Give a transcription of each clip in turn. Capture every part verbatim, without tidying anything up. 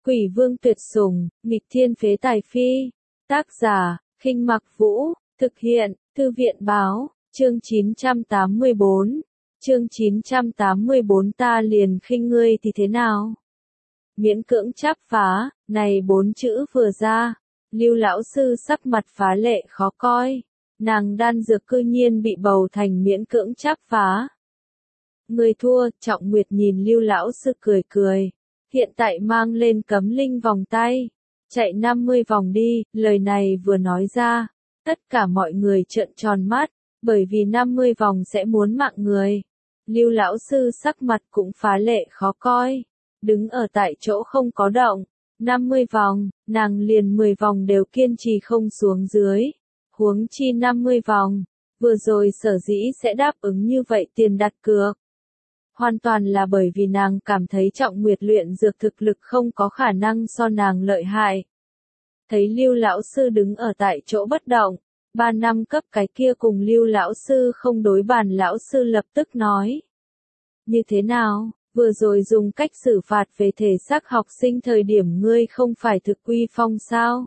Quỷ vương tuyệt sủng, nghịch thiên phế tài phi. Tác giả, Khinh Mặc Vũ, thực hiện, Thư viện báo, chương chín trăm tám mươi bốn. Chương chín trăm tám mươi bốn ta liền khinh ngươi thì thế nào? Miễn cưỡng chắp phá, này bốn chữ vừa ra, Lưu lão sư sắc mặt phá lệ khó coi. Nàng đan dược cư nhiên bị bầu thành miễn cưỡng chắp phá. Người thua, Trọng Nguyệt nhìn Lưu lão sư cười cười. Hiện tại mang lên cấm linh vòng tay. Chạy năm mươi vòng đi, lời này vừa nói ra. Tất cả mọi người trợn tròn mắt, bởi vì năm mươi vòng sẽ muốn mạng người. Lưu lão sư sắc mặt cũng phá lệ khó coi. Đứng ở tại chỗ không có động. năm mươi vòng, nàng liền mười vòng đều kiên trì không xuống dưới. Huống chi năm mươi vòng, vừa rồi sở dĩ sẽ đáp ứng như vậy tiền đặt cược. Hoàn toàn là bởi vì nàng cảm thấy Trọng Nguyệt luyện dược thực lực không có khả năng so nàng lợi hại. Thấy Lưu lão sư đứng ở tại chỗ bất động, ba năm cấp cái kia cùng Lưu lão sư không đối bàn lão sư lập tức nói. Như thế nào, vừa rồi dùng cách xử phạt về thể xác học sinh thời điểm ngươi không phải thực uy phong sao?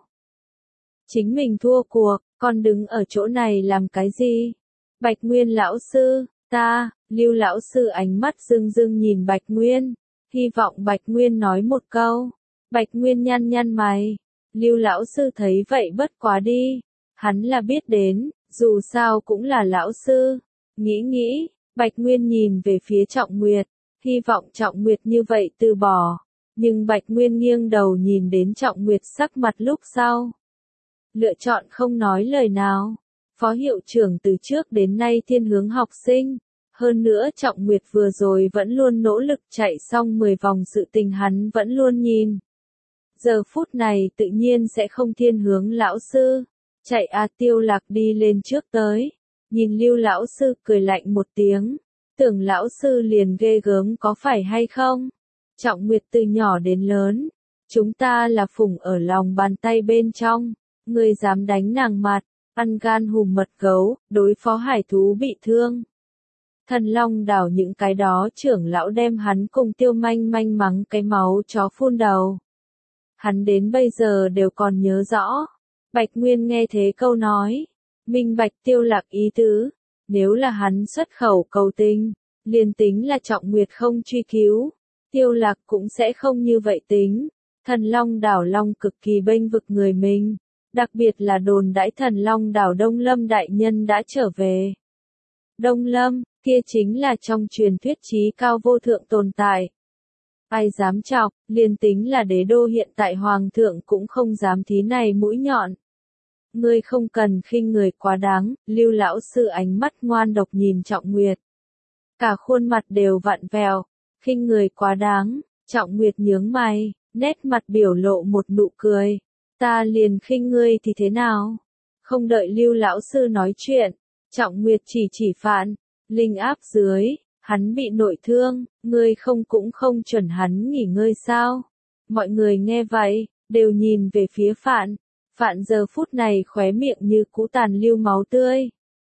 Chính mình thua cuộc, còn đứng ở chỗ này làm cái gì? Bạch Nguyên lão sư, ta, Lưu lão sư ánh mắt rưng rưng nhìn Bạch Nguyên, hy vọng Bạch Nguyên nói một câu. Bạch Nguyên nhăn nhăn mày, Lưu lão sư thấy vậy bất quá đi, hắn là biết đến, dù sao cũng là lão sư. Nghĩ nghĩ, Bạch Nguyên nhìn về phía Trọng Nguyệt, hy vọng Trọng Nguyệt như vậy từ bỏ, nhưng Bạch Nguyên nghiêng đầu nhìn đến Trọng Nguyệt sắc mặt lúc sau. Lựa chọn không nói lời nào. Phó hiệu trưởng từ trước đến nay thiên hướng học sinh. Hơn nữa Trọng Nguyệt vừa rồi vẫn luôn nỗ lực chạy xong mười vòng sự tình hắn vẫn luôn nhìn. Giờ phút này tự nhiên sẽ không thiên hướng lão sư. Chạy A Tiêu Lạc đi lên trước tới. Nhìn Lưu lão sư cười lạnh một tiếng. Tưởng lão sư liền ghê gớm có phải hay không? Trọng Nguyệt từ nhỏ đến lớn. Chúng ta là phụng ở lòng bàn tay bên trong. Ngươi dám đánh nàng mặt, ăn gan hùm mật gấu, đối phó hải thú bị thương. Thần Long đảo những cái đó trưởng lão đem hắn cùng Tiêu Manh Manh mắng cái máu chó phun đầu. Hắn đến bây giờ đều còn nhớ rõ. Bạch Nguyên nghe thế câu nói, minh bạch Tiêu Lạc ý tứ, nếu là hắn xuất khẩu cầu tình, liền tính là Trọng Nguyệt không truy cứu, Tiêu Lạc cũng sẽ không như vậy tính. Thần Long đảo Long cực kỳ bênh vực người mình. Đặc biệt là đồn đãi Thần Long đảo Đông Lâm đại nhân đã trở về. Đông Lâm, kia chính là trong truyền thuyết chí cao vô thượng tồn tại. Ai dám chọc, liền tính là đế đô hiện tại hoàng thượng cũng không dám thí này mũi nhọn. Ngươi không cần khinh người quá đáng, Lưu lão sư ánh mắt ngoan độc nhìn Trọng Nguyệt. Cả khuôn mặt đều vặn vẹo, khinh người quá đáng, Trọng Nguyệt nhướng mày, nét mặt biểu lộ một nụ cười. Ta liền khinh ngươi thì thế nào? Không đợi Lưu lão sư nói chuyện, Trọng Nguyệt chỉ chỉ Phạn, linh áp dưới, hắn bị nội thương, ngươi không cũng không chuẩn hắn nghỉ ngơi sao? Mọi người nghe vậy, đều nhìn về phía Phạn, Phạn giờ phút này khóe miệng như cũ tàn lưu máu tươi.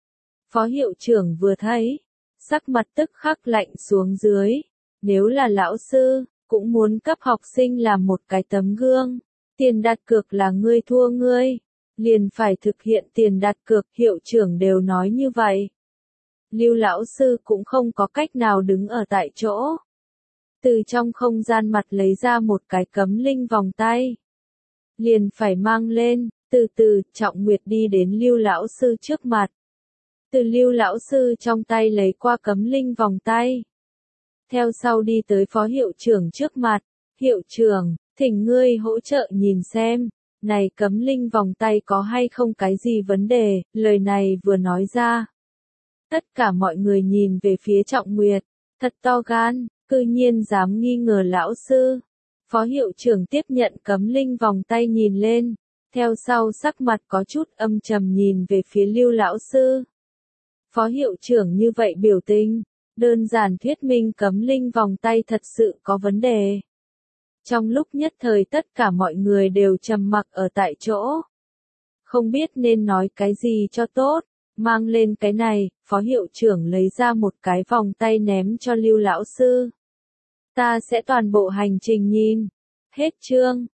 Phó hiệu trưởng vừa thấy, sắc mặt tức khắc lạnh xuống dưới, nếu là lão sư, cũng muốn cấp học sinh làm một cái tấm gương. Tiền đặt cược là ngươi thua ngươi, liền phải thực hiện tiền đặt cược, hiệu trưởng đều nói như vậy. Lưu lão sư cũng không có cách nào đứng ở tại chỗ. Từ trong không gian mặt lấy ra một cái cấm linh vòng tay. Liền phải mang lên, từ từ, Trọng Nguyệt đi đến Lưu lão sư trước mặt. Từ Lưu lão sư trong tay lấy qua cấm linh vòng tay. Theo sau đi tới phó hiệu trưởng trước mặt, hiệu trưởng. Thỉnh ngươi hỗ trợ nhìn xem, này cấm linh vòng tay có hay không cái gì vấn đề, lời này vừa nói ra. Tất cả mọi người nhìn về phía Trọng Nguyệt, thật to gan, cư nhiên dám nghi ngờ lão sư. Phó hiệu trưởng tiếp nhận cấm linh vòng tay nhìn lên, theo sau sắc mặt có chút âm trầm nhìn về phía Lưu lão sư. Phó hiệu trưởng như vậy biểu tình, đơn giản thuyết minh cấm linh vòng tay thật sự có vấn đề. Trong lúc nhất thời tất cả mọi người đều trầm mặc ở tại chỗ. Không biết nên nói cái gì cho tốt, mang lên cái này, phó hiệu trưởng lấy ra một cái vòng tay ném cho Lưu lão sư. Ta sẽ toàn bộ hành trình nhìn, Hết chương.